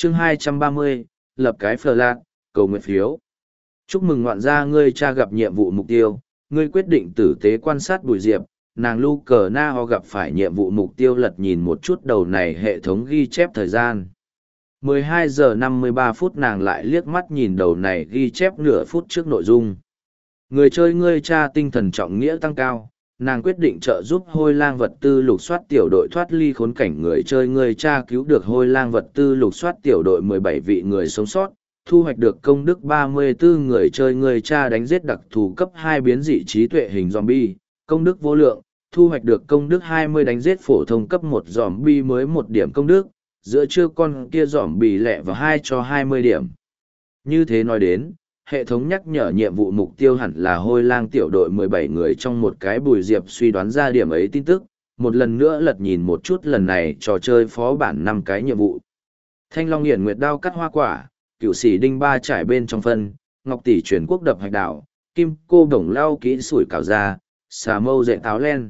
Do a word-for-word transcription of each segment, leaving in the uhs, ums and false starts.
chương hai trăm ba mươi, lập cái phờ lạc, cầu nguyện phiếu. Chúc mừng ngoạn gia ngươi cha gặp nhiệm vụ mục tiêu, ngươi quyết định tử tế quan sát Bùi Diệp, nàng Lu Cờ Na Ho gặp phải nhiệm vụ mục tiêu lật nhìn một chút đầu này hệ thống ghi chép thời gian. mười hai giờ năm mươi ba phút nàng lại liếc mắt nhìn đầu này ghi chép nửa phút trước nội dung. Người chơi ngươi cha tinh thần trọng nghĩa tăng cao, nàng quyết định trợ giúp hôi lang vật tư lục soát tiểu đội thoát ly khốn cảnh. Người chơi ngươi cha cứu được hôi lang vật tư lục soát tiểu đội mười bảy vị người sống sót, thu hoạch được công đức ba mươi tư. Người chơi ngươi cha đánh giết đặc thù cấp hai biến dị trí tuệ hình zombie, công đức vô lượng, thu hoạch được công đức hai mươi. Đánh giết phổ thông cấp một zombie mới một điểm công đức, giữa trưa con kia zombie lẹ vào hai cho hai mươi điểm. Như thế nói đến, hệ thống nhắc nhở nhiệm vụ mục tiêu hẳn là hôi lang tiểu đội mười bảy người trong một cái. Bùi Diệp suy đoán ra điểm ấy tin tức, một lần nữa lật nhìn một chút lần này trò chơi phó bản năm cái nhiệm vụ. Thanh Long Hiển Nguyệt đao cắt hoa quả, cựu sĩ đinh ba trải bên trong phân, ngọc tỷ chuyển quốc đập hạch đảo, kim cô đồng lao kỹ sủi cảo ra, xà mâu dạy táo len.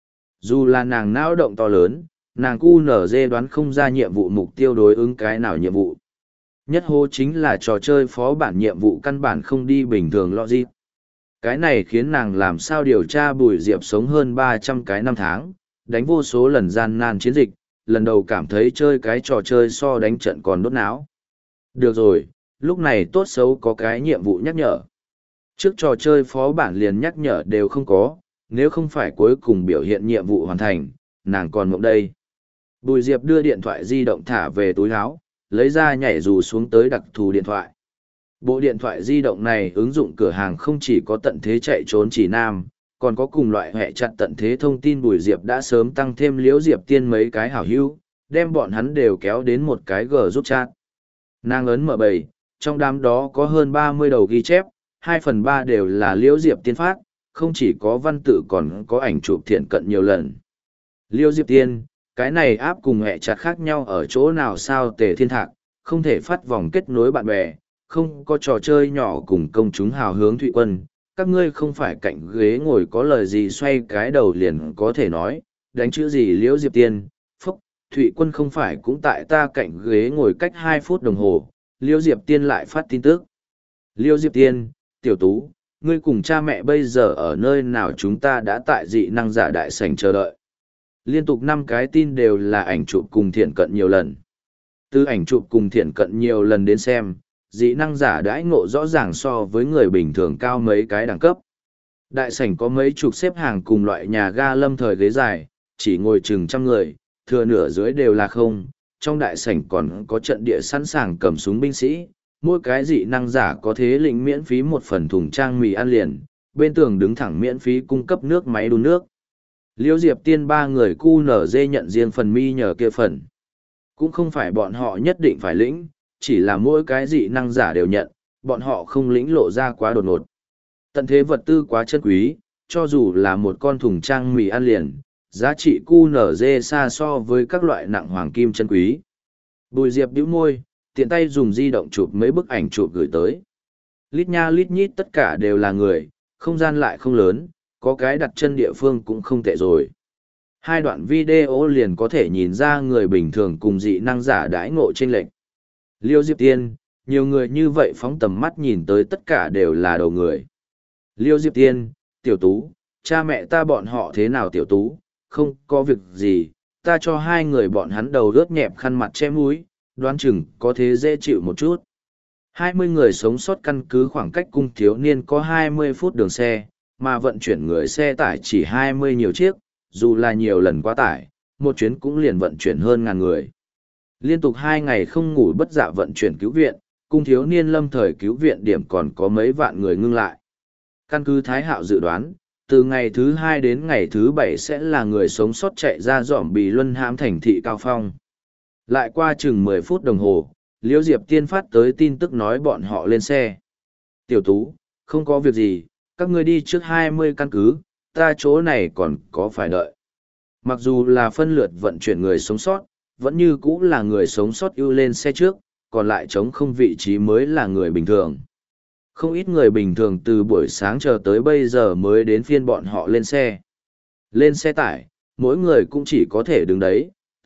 Dù là nàng não động to lớn, nàng cu nở dê đoán không ra nhiệm vụ mục tiêu đối ứng cái nào nhiệm vụ. Nhất hô chính là trò chơi phó bản nhiệm vụ căn bản không đi bình thường logic. Cái này khiến nàng làm sao điều tra Bùi Diệp sống hơn ba trăm cái năm tháng, đánh vô số lần gian nan chiến dịch, lần đầu cảm thấy chơi cái trò chơi so đánh trận còn đốt não. Được rồi, lúc này tốt xấu có cái nhiệm vụ nhắc nhở. Trước trò chơi phó bản liền nhắc nhở đều không có, nếu không phải cuối cùng biểu hiện nhiệm vụ hoàn thành, nàng còn mộng đây. Bùi Diệp đưa điện thoại di động thả về túi áo, lấy ra nhảy dù xuống tới đặc thù điện thoại. Bộ điện thoại di động này ứng dụng cửa hàng không chỉ có tận thế chạy trốn chỉ nam, còn có cùng loại hệ chặt tận thế thông tin. Bùi Diệp đã sớm tăng thêm Liễu Diệp Tiên mấy cái hảo hữu, đem bọn hắn đều kéo đến một cái G giúp chat. Nàng ấn mở bầy, trong đám đó có hơn ba mươi đầu ghi chép, hai phần ba đều là Liễu Diệp Tiên phát, không chỉ có văn tự còn có ảnh chụp thiện cận nhiều lần. Liễu Diệp Tiên, cái này áp cùng hệ chặt khác nhau ở chỗ nào sao? Tề Thiên Thạc, không thể phát vòng kết nối bạn bè, không có trò chơi nhỏ cùng công chúng hào hướng. Thụy Quân, các ngươi không phải cạnh ghế ngồi có lời gì xoay cái đầu liền có thể nói, đánh chữ gì Liễu Diệp Tiên, phúc, Thụy Quân không phải cũng tại ta cạnh ghế ngồi cách hai phút đồng hồ. Liễu Diệp Tiên lại phát tin tức. Liễu Diệp Tiên, tiểu tú, ngươi cùng cha mẹ bây giờ ở nơi nào? Chúng ta đã tại dị năng giả đại sảnh chờ đợi. Liên tục năm cái tin đều là ảnh chụp cùng thiện cận nhiều lần. Từ ảnh chụp cùng thiện cận nhiều lần đến xem, dị năng giả đãi ngộ rõ ràng so với người bình thường cao mấy cái đẳng cấp. Đại sảnh có mấy chục xếp hàng cùng loại nhà ga lâm thời ghế dài, chỉ ngồi chừng trăm người, thừa nửa dưới đều là không. Trong đại sảnh còn có trận địa sẵn sàng cầm súng binh sĩ, mỗi cái dị năng giả có thế lĩnh miễn phí một phần thùng trang mì ăn liền, bên tường đứng thẳng miễn phí cung cấp nước máy đun nước. Liễu Diệp Tiên ba người cu nở dê nhận riêng phần mi nhờ kia phần. Cũng không phải bọn họ nhất định phải lĩnh, chỉ là mỗi cái dị năng giả đều nhận, bọn họ không lĩnh lộ ra quá đột ngột. Tận thế vật tư quá chân quý, cho dù là một con thùng trang mì ăn liền, giá trị cu nở dê xa so với các loại nặng hoàng kim chân quý. Bùi Diệp bĩu môi, tiện tay dùng di động chụp mấy bức ảnh chụp gửi tới. Lít nha lít nhít tất cả đều là người, không gian lại không lớn, có cái đặt chân địa phương cũng không tệ rồi. Hai đoạn video liền có thể nhìn ra người bình thường cùng dị năng giả đãi ngộ chênh lệch. Liễu Diệp Tiên, nhiều người như vậy phóng tầm mắt nhìn tới tất cả đều là đầu người. Liễu Diệp Tiên, tiểu tú, cha mẹ ta bọn họ thế nào? Tiểu tú, không có việc gì, ta cho hai người bọn hắn đầu rớt nhẹp khăn mặt che mũi, đoán chừng có thế dễ chịu một chút. Hai mươi người sống sót căn cứ khoảng cách cung thiếu niên có hai mươi phút đường xe, mà vận chuyển người xe tải chỉ hai mươi nhiều chiếc, dù là nhiều lần quá tải, một chuyến cũng liền vận chuyển hơn ngàn người. Liên tục hai ngày không ngủ bất dạ vận chuyển cứu viện, cung thiếu niên lâm thời cứu viện điểm còn có mấy vạn người ngưng lại. Căn cứ Thái Hạo dự đoán, từ ngày thứ hai đến ngày thứ bảy sẽ là người sống sót chạy ra dỏm bì luân hãm thành thị Cao Phong. Lại qua chừng mười phút đồng hồ, Liễu Diệp Tiên phát tới tin tức nói bọn họ lên xe. Tiểu tú, không có việc gì, các ngươi đi trước hai mươi căn cứ, ta chỗ này còn có phải đợi. Mặc dù là phân lượt vận chuyển người sống sót, vẫn như cũ là người sống sót ưu lên xe trước, còn lại trống không vị trí mới là người bình thường. Không ít người bình thường từ buổi sáng chờ tới bây giờ mới đến phiên bọn họ lên xe. Lên xe tải, mỗi người cũng chỉ có thể đứng đấy,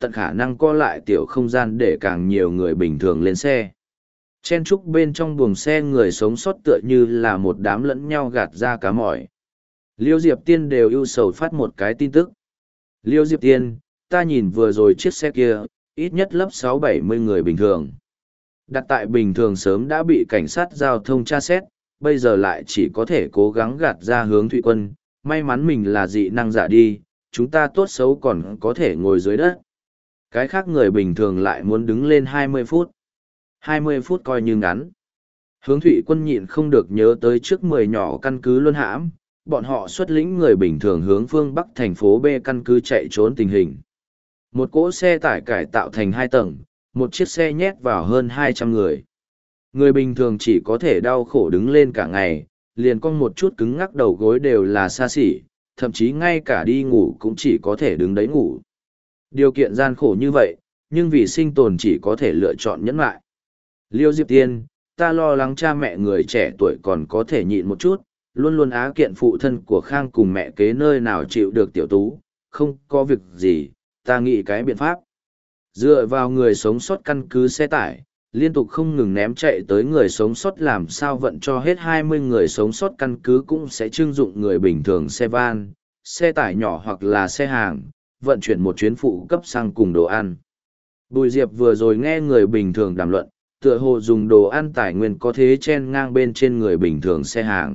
tận khả năng co lại tiểu không gian để càng nhiều người bình thường lên xe. Chen trúc bên trong buồng xe người sống sót tựa như là một đám lẫn nhau gạt ra cá mỏi. Liêu Diệp Tiên đều ưu sầu phát một cái tin tức. Liêu Diệp Tiên, ta nhìn vừa rồi chiếc xe kia, ít nhất lấp sáu bảy mươi người bình thường. Đặt tại bình thường sớm đã bị cảnh sát giao thông tra xét, bây giờ lại chỉ có thể cố gắng gạt ra hướng Thụy Quân. May mắn mình là dị năng giả đi, chúng ta tốt xấu còn có thể ngồi dưới đất. Cái khác người bình thường lại muốn đứng lên hai mươi phút. hai mươi phút coi như ngắn. Hướng Thụy Quân nhịn không được nhớ tới trước mười nhỏ căn cứ Luân Hãm, bọn họ xuất lĩnh người bình thường hướng phương Bắc thành phố B căn cứ chạy trốn tình hình. Một cỗ xe tải cải tạo thành hai tầng, một chiếc xe nhét vào hơn hai trăm người. Người bình thường chỉ có thể đau khổ đứng lên cả ngày, liền con một chút cứng ngắc đầu gối đều là xa xỉ, thậm chí ngay cả đi ngủ cũng chỉ có thể đứng đấy ngủ. Điều kiện gian khổ như vậy, nhưng vì sinh tồn chỉ có thể lựa chọn nhẫn lại. Liêu Diệp Tiên, ta lo lắng cha mẹ người trẻ tuổi còn có thể nhịn một chút, luôn luôn á kiện phụ thân của Khang cùng mẹ kế nơi nào chịu được tiểu tú, không có việc gì, ta nghĩ cái biện pháp. Dựa vào người sống sót căn cứ xe tải, liên tục không ngừng ném chạy tới người sống sót làm sao vận cho hết hai mươi người sống sót căn cứ cũng sẽ trưng dụng người bình thường xe van, xe tải nhỏ hoặc là xe hàng, vận chuyển một chuyến phụ cấp xăng cùng đồ ăn. Bùi Diệp vừa rồi nghe người bình thường đàm luận, tựa hồ dùng đồ ăn tài nguyên có thế chen ngang bên trên người bình thường xe hàng.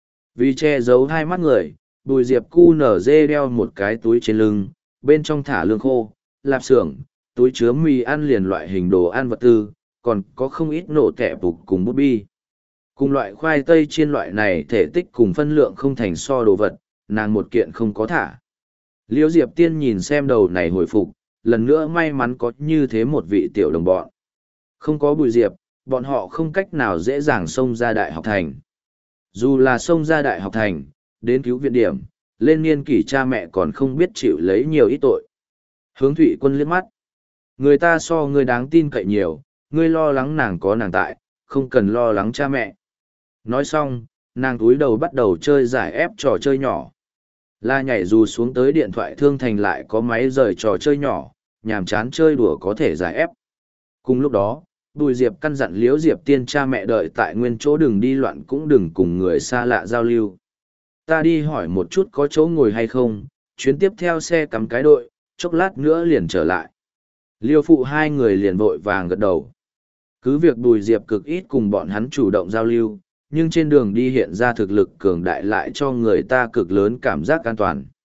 Vì che giấu hai mắt người, Bùi Diệp cu nở dê đeo một cái túi trên lưng, bên trong thả lương khô, lạp xưởng, túi chứa mì ăn liền loại hình đồ ăn vật tư, còn có không ít nổ tẻ bục cùng bút bi. Cùng loại khoai tây chiên loại này thể tích cùng phân lượng không thành so đồ vật, nàng một kiện không có thả. Liễu Diệp Tiên nhìn xem đầu này hồi phục, lần nữa may mắn có như thế một vị tiểu đồng bọn. Không có Bùi Diệp, bọn họ không cách nào dễ dàng xông ra đại học thành. Dù là xông ra đại học thành, đến cứu viện điểm, lên niên kỷ cha mẹ còn không biết chịu lấy nhiều ít tội. Hướng Thụy Quân liếc mắt. Người ta so ngươi đáng tin cậy nhiều, ngươi lo lắng nàng có nàng tại, không cần lo lắng cha mẹ. Nói xong, nàng túi đầu bắt đầu chơi giải ép trò chơi nhỏ. La nhảy dù xuống tới điện thoại thương thành lại có máy rời trò chơi nhỏ, nhàm chán chơi đùa có thể giải ép. Cùng lúc đó, Bùi Diệp căn dặn Liễu Diệp Tiên cha mẹ đợi tại nguyên chỗ đừng đi loạn cũng đừng cùng người xa lạ giao lưu. Ta đi hỏi một chút có chỗ ngồi hay không, chuyến tiếp theo xe cắm cái đội, chốc lát nữa liền trở lại. Liêu phụ hai người liền vội vàng gật đầu. Cứ việc Bùi Diệp cực ít cùng bọn hắn chủ động giao lưu, nhưng trên đường đi hiện ra thực lực cường đại lại cho người ta cực lớn cảm giác an toàn.